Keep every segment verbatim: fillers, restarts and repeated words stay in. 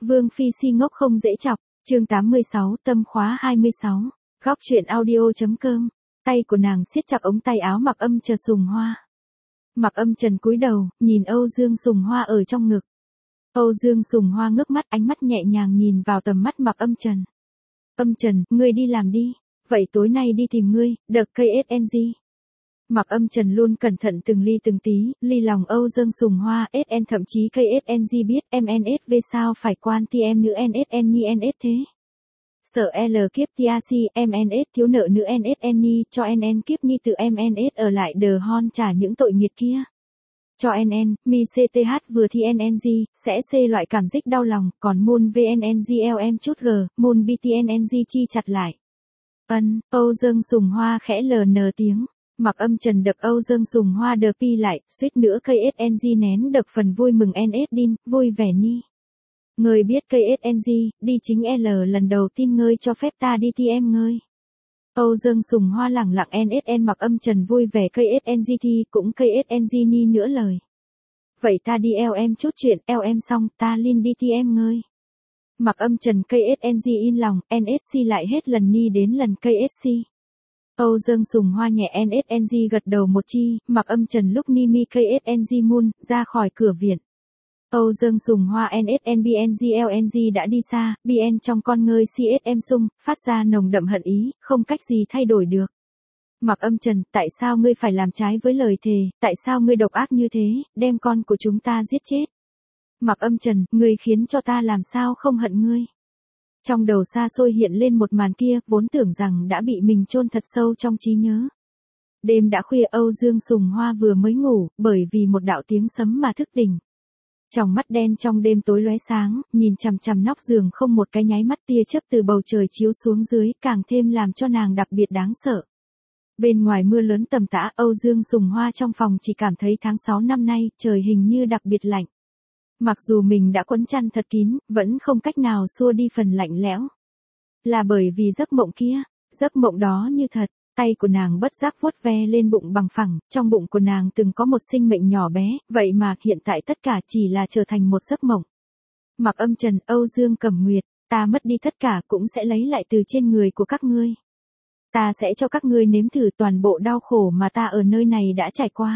Vương Phi si ngốc không dễ chọc, chương tám mươi sáu, tâm khóa hai mươi sáu, góc chuyện audio.com, tay của nàng siết chặt ống tay áo Mặc Âm Trần Sùng Hoa. Mặc Âm Trần cúi đầu, nhìn Âu Dương Sùng Hoa ở trong ngực. Âu Dương Sùng Hoa ngước mắt, ánh mắt nhẹ nhàng nhìn vào tầm mắt Mặc Âm Trần. Âm Trần, ngươi đi làm đi, vậy tối nay đi tìm ngươi, đợt ca ét en giê. Mặc Âm Trần luôn cẩn thận từng ly từng tí, ly lòng Âu Dương Sùng Hoa, ét en thậm chí ca ét en giê biết, em en ét về sao phải quan ti em nữ en ét en nhi en ét thế. Sợ L kiếp tê a xê, em en ét thiếu nợ nữ en ét en nhi, cho en en kiếp nhi tự em en ét ở lại đờ hon trả những tội nghiệt kia. Cho en en, mi xê tê hát vừa thi en en giê, sẽ C loại cảm dích đau lòng, còn môn vê en en giê lờ em chút G, môn bê tê en en giê chi chặt lại. Ân, Âu Dương Sùng Hoa khẽ lờ nờ tiếng. Mặc Âm Trần đập Âu Dương Sùng Hoa đờ pi lại, suýt nữa ca ét en giê nén đập phần vui mừng en ét đin, vui vẻ ni. Người biết ca ét en giê, đi chính L lần đầu tin ngươi cho phép ta đi ti em ngươi. Âu Dương Sùng Hoa lẳng lặng en ét en Mặc Âm Trần vui vẻ ca ét en giê thi cũng ca ét en giê ni nữa lời. Vậy ta đi eo em chút chuyện, eo em xong, ta liên đi ti em ngươi. Mặc Âm Trần ca ét en giê in lòng, en ét xê lại hết lần ni đến lần ca ét xê. Âu Dương Sùng Hoa nhẹ en ét en giê gật đầu một chi, Mặc Âm Trần lúc ni mi ca ét en giê moon, ra khỏi cửa viện. Âu Dương Sùng Hoa en ét en bê en giê lờ en giê đã đi xa, bê en trong con ngươi xê ét em sung, phát ra nồng đậm hận ý, không cách gì thay đổi được. Mặc Âm Trần, tại sao ngươi phải làm trái với lời thề, tại sao ngươi độc ác như thế, đem con của chúng ta giết chết? Mặc Âm Trần, ngươi khiến cho ta làm sao không hận ngươi? Trong đầu xa xôi hiện lên một màn kia, vốn tưởng rằng đã bị mình chôn thật sâu trong trí nhớ. Đêm đã khuya, Âu Dương Sùng Hoa vừa mới ngủ, bởi vì một đạo tiếng sấm mà thức tỉnh. Tròng mắt đen trong đêm tối lóe sáng, nhìn chằm chằm nóc giường không một cái nháy mắt, tia chớp từ bầu trời chiếu xuống dưới, càng thêm làm cho nàng đặc biệt đáng sợ. Bên ngoài mưa lớn tầm tã, Âu Dương Sùng Hoa trong phòng chỉ cảm thấy tháng sáu năm nay, trời hình như đặc biệt lạnh. Mặc dù mình đã quấn chăn thật kín, vẫn không cách nào xua đi phần lạnh lẽo. Là bởi vì giấc mộng kia, giấc mộng đó như thật, tay của nàng bất giác vuốt ve lên bụng bằng phẳng, trong bụng của nàng từng có một sinh mệnh nhỏ bé, vậy mà hiện tại tất cả chỉ là trở thành một giấc mộng. Mặc Âm Trần, Âu Dương Cẩm Nguyệt, ta mất đi tất cả cũng sẽ lấy lại từ trên người của các ngươi. Ta sẽ cho các ngươi nếm thử toàn bộ đau khổ mà ta ở nơi này đã trải qua.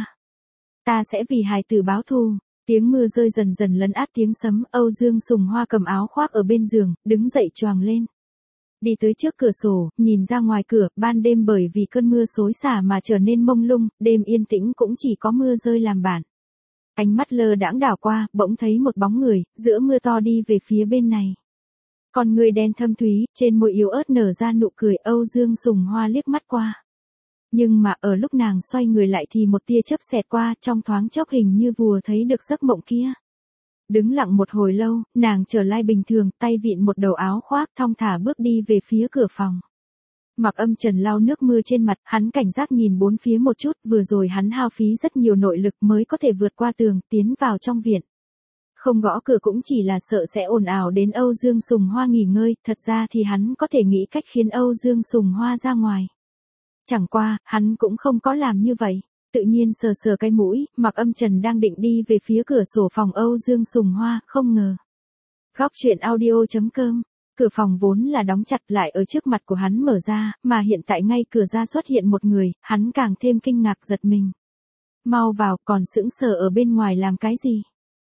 Ta sẽ vì hài tử báo thù. Tiếng mưa rơi dần dần lấn át tiếng sấm, Âu Dương Sùng Hoa cầm áo khoác ở bên giường, đứng dậy choàng lên. Đi tới trước cửa sổ, nhìn ra ngoài cửa, ban đêm bởi vì cơn mưa xối xả mà trở nên mông lung, đêm yên tĩnh cũng chỉ có mưa rơi làm bản. Ánh mắt lơ đãng đảo qua, bỗng thấy một bóng người, giữa mưa to đi về phía bên này. Con người đen thâm thúy, trên môi yếu ớt nở ra nụ cười, Âu Dương Sùng Hoa liếc mắt qua. Nhưng mà ở lúc nàng xoay người lại thì một tia chớp xẹt qua, trong thoáng chốc hình như vừa thấy được giấc mộng kia. Đứng lặng một hồi lâu, nàng trở lại bình thường, tay vịn một đầu áo khoác, thong thả bước đi về phía cửa phòng. Mặc Âm Trần lau nước mưa trên mặt, hắn cảnh giác nhìn bốn phía một chút, vừa rồi hắn hao phí rất nhiều nội lực mới có thể vượt qua tường, tiến vào trong viện. Không gõ cửa cũng chỉ là sợ sẽ ồn ào đến Âu Dương Sùng Hoa nghỉ ngơi, thật ra thì hắn có thể nghĩ cách khiến Âu Dương Sùng Hoa ra ngoài. Chẳng qua, hắn cũng không có làm như vậy. Tự nhiên sờ sờ cái mũi, Mặc Âm Trần đang định đi về phía cửa sổ phòng Âu Dương Sùng Hoa, không ngờ. Góc chuyện audio.com, cửa phòng vốn là đóng chặt lại ở trước mặt của hắn mở ra, mà hiện tại ngay cửa ra xuất hiện một người, hắn càng thêm kinh ngạc giật mình. Mau vào, còn sững sờ ở bên ngoài làm cái gì?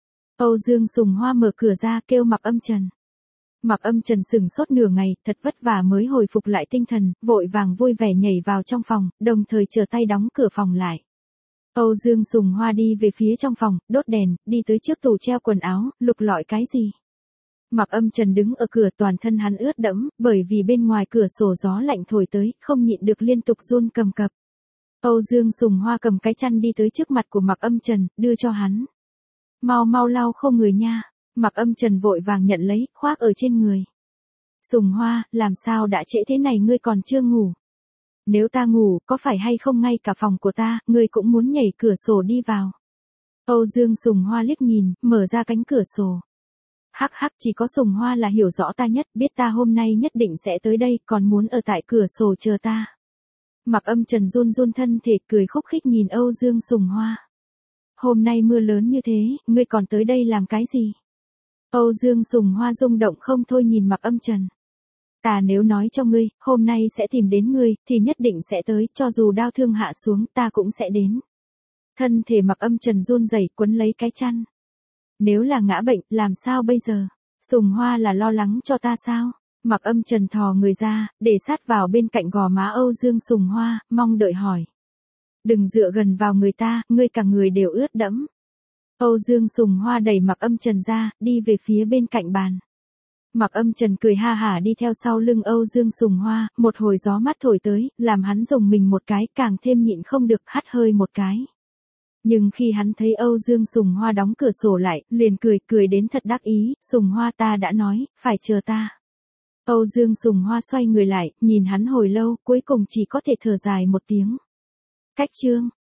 Âu Dương Sùng Hoa mở cửa ra kêu Mặc Âm Trần. Mặc Âm Trần sừng sốt nửa ngày, thật vất vả mới hồi phục lại tinh thần, vội vàng vui vẻ nhảy vào trong phòng, đồng thời trở tay đóng cửa phòng lại. Âu Dương Sùng Hoa đi về phía trong phòng, đốt đèn, đi tới trước tủ treo quần áo, lục lọi cái gì. Mặc Âm Trần đứng ở cửa, toàn thân hắn ướt đẫm, bởi vì bên ngoài cửa sổ gió lạnh thổi tới, không nhịn được liên tục run cầm cập. Âu Dương Sùng Hoa cầm cái chăn đi tới trước mặt của Mặc Âm Trần, đưa cho hắn. Mau mau lau khô người nha. Mặc Âm Trần vội vàng nhận lấy, khoác ở trên người. Sùng Hoa, làm sao đã trễ thế này ngươi còn chưa ngủ? Nếu ta ngủ, có phải hay không ngay cả phòng của ta, ngươi cũng muốn nhảy cửa sổ đi vào. Âu Dương Sùng Hoa liếc nhìn, mở ra cánh cửa sổ. Hắc hắc, chỉ có Sùng Hoa là hiểu rõ ta nhất, biết ta hôm nay nhất định sẽ tới đây, còn muốn ở tại cửa sổ chờ ta. Mặc Âm Trần run run thân thể, cười khúc khích nhìn Âu Dương Sùng Hoa. Hôm nay mưa lớn như thế, ngươi còn tới đây làm cái gì? Âu Dương Sùng Hoa rung động không thôi nhìn Mạc Âm Trần. Ta nếu nói cho ngươi, hôm nay sẽ tìm đến ngươi, thì nhất định sẽ tới, cho dù đao thương hạ xuống, ta cũng sẽ đến. Thân thể Mạc Âm Trần run rẩy quấn lấy cái chăn. Nếu là ngã bệnh, làm sao bây giờ? Sùng Hoa là lo lắng cho ta sao? Mạc Âm Trần thò người ra, để sát vào bên cạnh gò má Âu Dương Sùng Hoa, mong đợi hỏi. Đừng dựa gần vào người ta, ngươi cả người đều ướt đẫm. Âu Dương Sùng Hoa đẩy Mạc Âm Trần ra, đi về phía bên cạnh bàn. Mạc Âm Trần cười ha hả đi theo sau lưng Âu Dương Sùng Hoa, một hồi gió mát thổi tới, làm hắn rùng mình một cái, càng thêm nhịn không được hắt hơi một cái. Nhưng khi hắn thấy Âu Dương Sùng Hoa đóng cửa sổ lại, liền cười, cười đến thật đắc ý, Sùng Hoa ta đã nói, phải chờ ta. Âu Dương Sùng Hoa xoay người lại, nhìn hắn hồi lâu, cuối cùng chỉ có thể thở dài một tiếng. Cách chương.